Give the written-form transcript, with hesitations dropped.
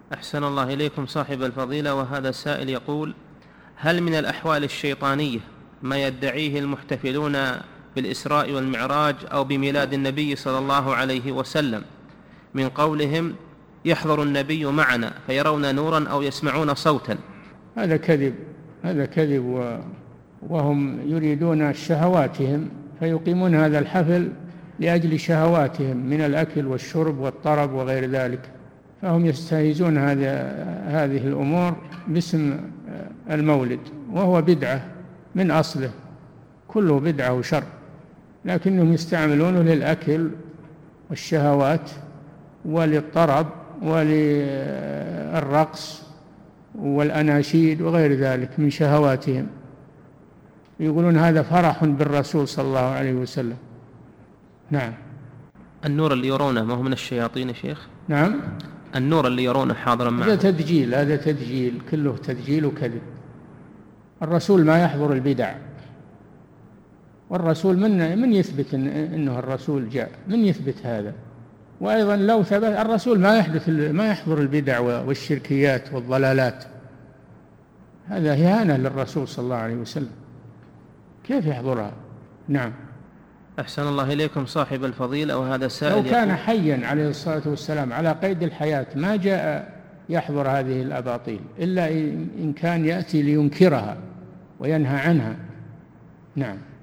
أحسن الله إليكم صاحب الفضيلة، وهذا السائل يقول: هل من الأحوال الشيطانية ما يدعيه المحتفلون بالإسراء والمعراج أو بميلاد النبي صلى الله عليه وسلم من قولهم يحضر النبي معنا فيرون نورا أو يسمعون صوتا؟ هذا كذب، هذا كذب، وهم يريدون شهواتهم فيقيمون هذا الحفل لأجل شهواتهم من الأكل والشرب والطرب وغير ذلك، فهم يستهيزون هذه الأمور باسم المولد، وهو بدعة من أصله، كله بدعة وشر، لكنهم يستعملونه للأكل والشهوات وللطرب وللرقص والأناشيد وغير ذلك من شهواتهم، يقولون هذا فرح بالرسول صلى الله عليه وسلم. نعم. النور اللي يرونه ما هو من الشياطين يا شيخ؟ نعم، النور اللي يرونه حاضرا معه هذا تدجيل، هذا تدجيل، كله تدجيل وكذب. الرسول ما يحضر البدع، والرسول من يثبت إنه الرسول جاء؟ من يثبت هذا؟ وأيضا لو ثبت الرسول ما يحضر البدع والشركيات والضلالات، هذا إهانة للرسول صلى الله عليه وسلم، كيف يحضرها؟ نعم. أحسن الله إليكم صاحب الفضيلة، وهذا سائل لو كان حيا عليه الصلاة والسلام على قيد الحياة ما جاء يحضر هذه الأباطيل إلا إن كان يأتي لينكرها وينهى عنها. نعم.